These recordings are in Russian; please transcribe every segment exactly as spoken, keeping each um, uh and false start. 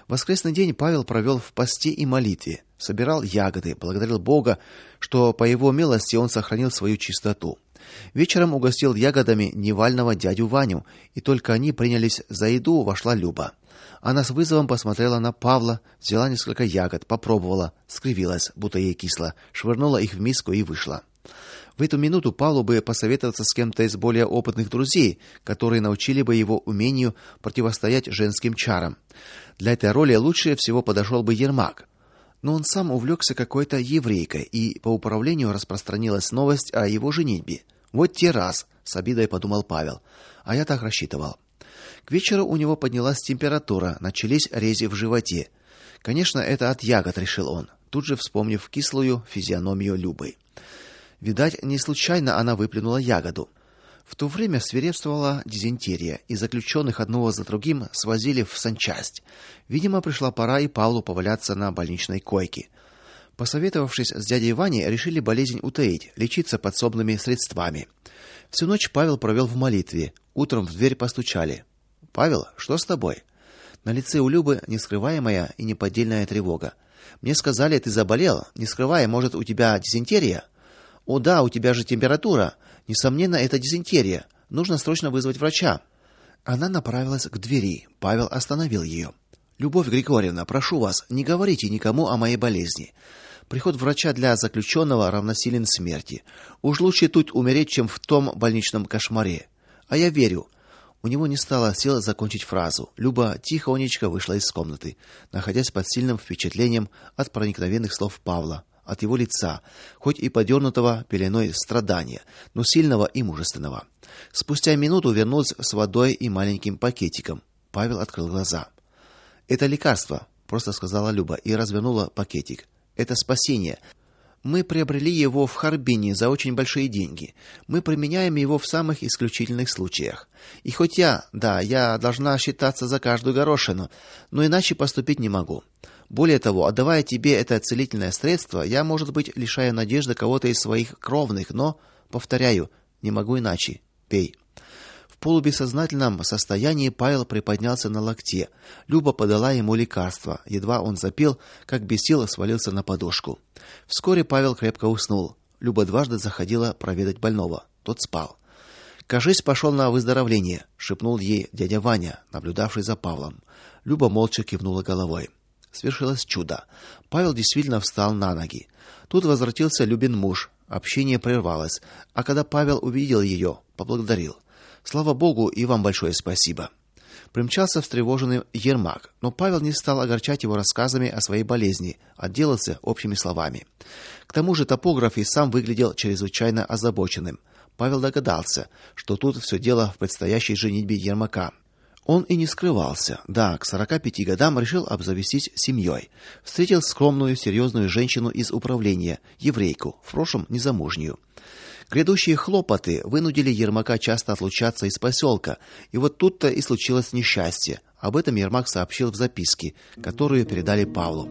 Воскресный день Павел провел в посте и молитве, собирал ягоды, благодарил Бога, что по его милости он сохранил свою чистоту. Вечером угостил ягодами Невального дядю Ваню, и только они принялись за еду, вошла Люба. Она с вызовом посмотрела на Павла, взяла несколько ягод, попробовала, скривилась, будто ей кисло, швырнула их в миску и вышла. В эту минуту Павлу бы посоветоваться с кем-то из более опытных друзей, которые научили бы его умению противостоять женским чарам. Для этой роли лучше всего подошел бы Ермак. Но он сам увлекся какой-то еврейкой, и по управлению распространилась новость о его женитьбе. Вот те раз, с обидой подумал Павел. А я так рассчитывал. К вечеру у него поднялась температура, начались рези в животе. Конечно, это от ягод, решил он, тут же вспомнив кислую физиономию Любы. Видать, не случайно она выплюнула ягоду. В то время свирепствовала дизентерия, и заключенных одного за другим свозили в санчасть. Видимо, пришла пора и Павлу поваляться на больничной койке. Посоветовавшись с дядей Ваней, решили болезнь утаить, лечиться подсобными средствами. Всю ночь Павел провел в молитве. Утром в дверь постучали. Павел, что с тобой? На лице у Любы нескрываемая и неподдельная тревога. Мне сказали, ты заболел. Не скрывай, может, у тебя дизентерия? О да, у тебя же температура. Несомненно, это дизентерия. Нужно срочно вызвать врача. Она направилась к двери. Павел остановил ее. Любовь Григорьевна, прошу вас, не говорите никому о моей болезни. Приход врача для заключенного равносилен смерти. Уж лучше тут умереть, чем в том больничном кошмаре. А я верю. У него не стало сил закончить фразу. Люба тихонечко вышла из комнаты, находясь под сильным впечатлением от проникновенных слов Павла, от его лица, хоть и подернутого пеленой страдания, но сильного и мужественного. Спустя минуту вернулась с водой и маленьким пакетиком. Павел открыл глаза. Это лекарство, просто сказала Люба и развернула пакетик. Это спасение. Мы приобрели его в Харбине за очень большие деньги. Мы применяем его в самых исключительных случаях. И хоть я, да, я должна считаться за каждую горошину, но иначе поступить не могу. Более того, отдавая тебе это целительное средство, я, может быть, лишаю надежды кого-то из своих кровных, но, повторяю, не могу иначе. Пей. В полубессознательном состоянии Павел приподнялся на локте. Люба подала ему лекарство. Едва он запил, как без сил свалился на подушку. Вскоре Павел крепко уснул. Люба дважды заходила проведать больного. Тот спал. "Кажись, пошел на выздоровление", шепнул ей дядя Ваня, наблюдавший за Павлом. Люба молча кивнула головой. Свершилось чудо. Павел действительно встал на ноги. Тут возвратился Любин муж. Общение прервалось, а когда Павел увидел ее, поблагодарил. Слава Богу, и вам большое спасибо. Примчался встревоженный Ермак, но Павел не стал огорчать его рассказами о своей болезни, отделался общими словами. К тому же топограф и сам выглядел чрезвычайно озабоченным. Павел догадался, что тут все дело в предстоящей женитьбе Ермака. Он и не скрывался. Да, к сорока пяти годам решил обзавестись семьей. Встретил скромную, серьезную женщину из управления, еврейку, в прошлом незамужнюю. Грядущие хлопоты вынудили Ермака часто отлучаться из поселка, и вот тут-то и случилось несчастье. Об этом Ермак сообщил в записке, которую передали Павлу.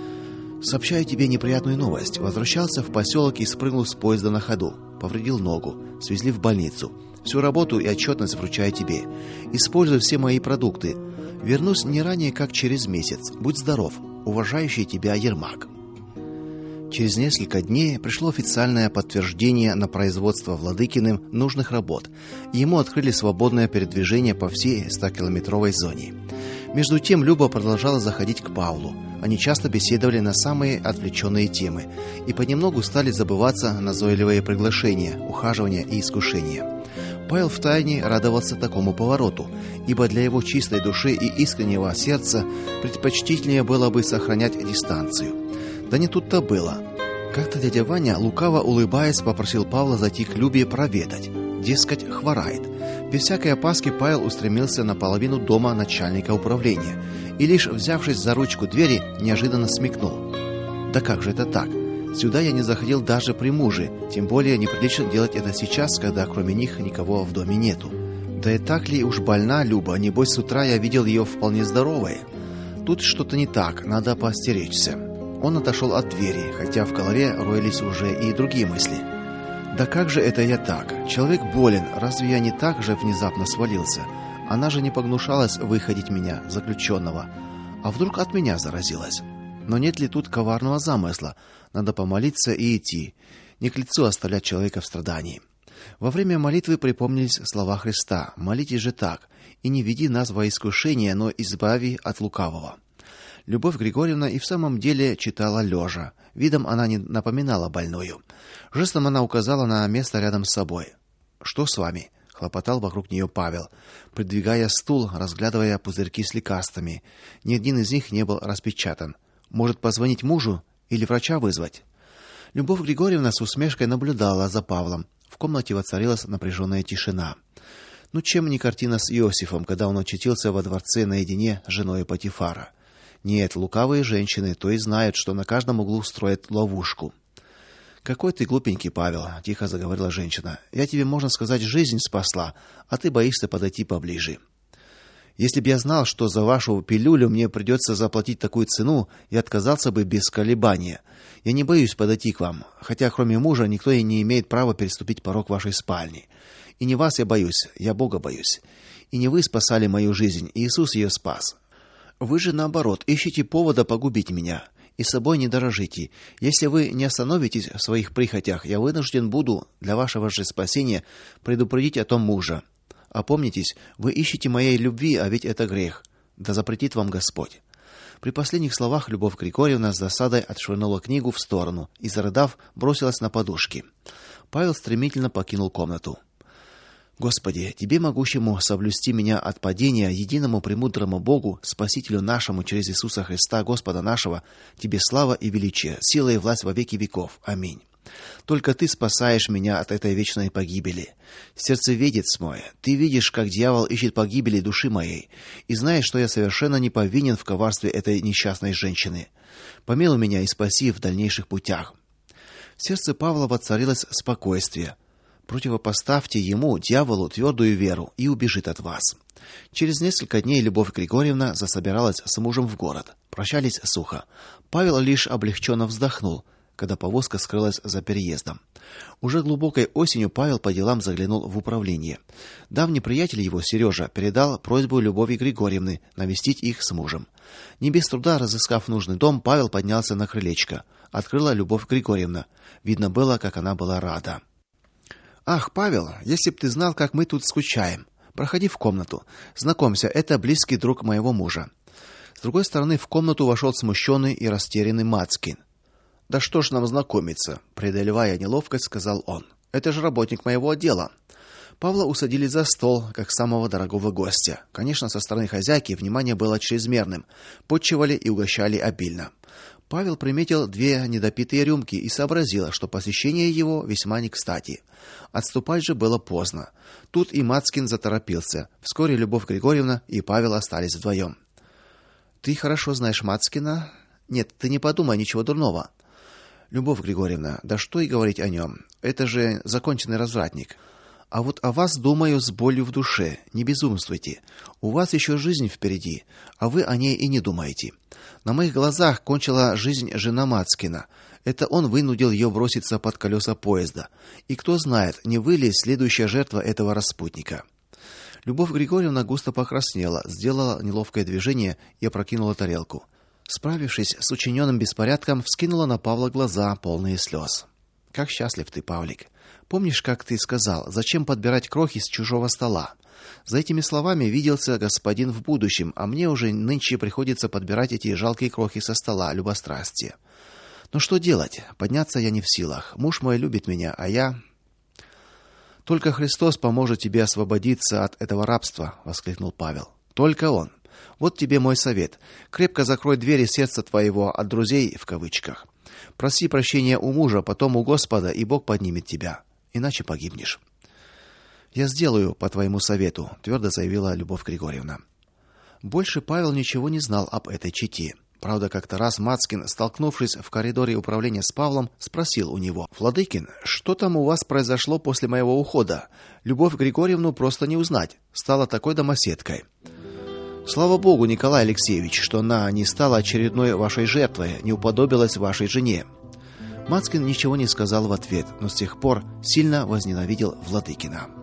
Сообщаю тебе неприятную новость. Возвращался в поселок и спрыгнул с поезда на ходу. Повредил ногу, свезли в больницу. Всю работу и отчетность вручаю тебе. Используй все мои продукты. Вернусь не ранее, как через месяц. Будь здоров. Уважающий тебя Ермак. Через несколько дней пришло официальное подтверждение на производство Владыкиным нужных работ. Ему открыли свободное передвижение по всей стокилометровой зоне. Между тем Люба продолжала заходить к Павлу. Они часто беседовали на самые отвлеченные темы и понемногу стали забываться назойливые приглашения, ухаживания и искушения. Павел втайне радовался такому повороту, ибо для его чистой души и искреннего сердца предпочтительнее было бы сохранять дистанцию. Да не тут-то было. Как-то дядя Ваня, лукаво улыбаясь, попросил Павла зайти к Любе проведать. Дескать, хворает. Без всякой опаски Павел устремился на половину дома начальника управления и лишь взявшись за ручку двери, неожиданно смекнул: да как же это так? Сюда я не заходил даже при муже, тем более неприлично делать это сейчас, когда кроме них никого в доме нету. Да и так ли уж больна Люба, небось с утра я видел ее вполне здоровой. Тут что-то не так, надо поостеречься. Он отошел от двери, хотя в голове роились уже и другие мысли. Да как же это я так? Человек болен, разве я не так же внезапно свалился? Она же не погнушалась выходить меня, заключенного. А вдруг от меня заразилась? Но нет ли тут коварного замысла? Надо помолиться и идти. Не к лицу оставлять человека в страдании. Во время молитвы припомнились слова Христа: «Молитесь же так: и не веди нас во искушение, но избави от лукавого». Любовь Григорьевна и в самом деле читала лежа. Видом она не напоминала больную. Жестом она указала на место рядом с собой. «Что с вами?» — хлопотал вокруг нее Павел, придвигая стул, разглядывая пузырьки с лекарствами. Ни один из них не был распечатан. «Может, позвонить мужу или врача вызвать?» Любовь Григорьевна с усмешкой наблюдала за Павлом. В комнате воцарилась напряженная тишина. Ну чем не картина с Иосифом, когда он очутился во дворце наедине с женой Потифара? Нет, лукавые женщины то и знают, что на каждом углу строят ловушку. Какой ты глупенький, Павел, тихо заговорила женщина. Я тебе, можно сказать, жизнь спасла, а ты боишься подойти поближе. Если б я знал, что за вашу пилюлю мне придется заплатить такую цену, я отказался бы без колебания. Я не боюсь подойти к вам, хотя кроме мужа никто и не имеет права переступить порог вашей спальни. И не вас я боюсь, я Бога боюсь. И не вы спасали мою жизнь, Иисус ее спас. Вы же наоборот ищете повода погубить меня. И собой не дорожите. Если вы не остановитесь в своих прихотях, я вынужден буду для вашего же спасения предупредить о том мужа. Опомнитесь, вы ищете моей любви, а ведь это грех. Да запретит вам Господь. При последних словах Любовь Григорьевна с досадой отшвырнула книгу в сторону и, зарыдав, бросилась на подушки. Павел стремительно покинул комнату. Господи, тебе, могущему соблюсти меня от падения, единому премудрому Богу, Спасителю нашему через Иисуса Христа, Господа нашего, тебе слава и величие, сила и власть во веки веков. Аминь. Только ты спасаешь меня от этой вечной погибели. Сердцеведец мой, ты видишь, как дьявол ищет погибели души моей, и знаешь, что я совершенно не повинен в коварстве этой несчастной женщины. Помилуй меня и спаси в дальнейших путях. В сердце Павла воцарилось спокойствие. Противопоставьте ему, дьяволу, твердую веру, и убежит от вас. Через несколько дней Любовь Григорьевна засобиралась с мужем в город. Прощались сухо. Павел лишь облегченно вздохнул, когда повозка скрылась за переездом. Уже глубокой осенью Павел по делам заглянул в управление. Давний приятель его, Сережа, передал просьбу Любови Григорьевны навестить их с мужем. Не без труда разыскав нужный дом, Павел поднялся на крылечко. Открыла Любовь Григорьевна. Видно было, как она была рада. Ах, Павел, если б ты знал, как мы тут скучаем. Проходи в комнату. Знакомься, это близкий друг моего мужа. С другой стороны в комнату вошел смущенный и растерянный Мацкин. Да что ж нам знакомиться, преодолевая неловкость, сказал он. Это же работник моего отдела. Павла усадили за стол, как самого дорогого гостя. Конечно, со стороны хозяйки внимание было чрезмерным. Подчивали и угощали обильно. Павел приметил две недопитые рюмки и сообразил, что посещение его весьма некстати. Отступать же было поздно. Тут и Мацкин заторопился. Вскоре Любовь Григорьевна и Павел остались вдвоем. Ты хорошо знаешь Мацкина? Нет, ты не подумай ничего дурного. Любовь Григорьевна, да что и говорить о нем. Это же законченный развратник. А вот о вас думаю с болью в душе. Не безумствуйте. У вас еще жизнь впереди, а вы о ней и не думаете. На моих глазах кончила жизнь жена Мацкина. Это он вынудил ее броситься под колеса поезда. И кто знает, не вы ли следующая жертва этого распутника. Любовь Григорьевна густо покраснела, сделала неловкое движение и опрокинула тарелку. Справившись с учиненным беспорядком, вскинула на Павла глаза, полные слез. Как счастлив ты, Павлик. Помнишь, как ты сказал: "Зачем подбирать крохи с чужого стола?" За этими словами виделся господин в будущем, а мне уже нынче приходится подбирать эти жалкие крохи со стола любострастия. Но что делать? Подняться я не в силах. Муж мой любит меня, а я Только Христос поможет тебе освободиться от этого рабства, воскликнул Павел. Только он. Вот тебе мой совет. Крепко закрой двери сердца твоего от друзей в кавычках. Проси прощения у мужа, потом у Господа, и Бог поднимет тебя. Иначе погибнешь. Я сделаю по твоему совету, твердо заявила Любовь Григорьевна. Больше Павел ничего не знал об этой чете. Правда, как-то раз Мацкин, столкнувшись в коридоре управления с Павлом, спросил у него: "Владыкин, что там у вас произошло после моего ухода? Любовь Григорьевну просто не узнать, стала такой домоседкой". Слава Богу, Николай Алексеевич, что она не стала очередной вашей жертвой, не уподобилась вашей жене. Мацкин ничего не сказал в ответ, но с тех пор сильно возненавидел Владыкина.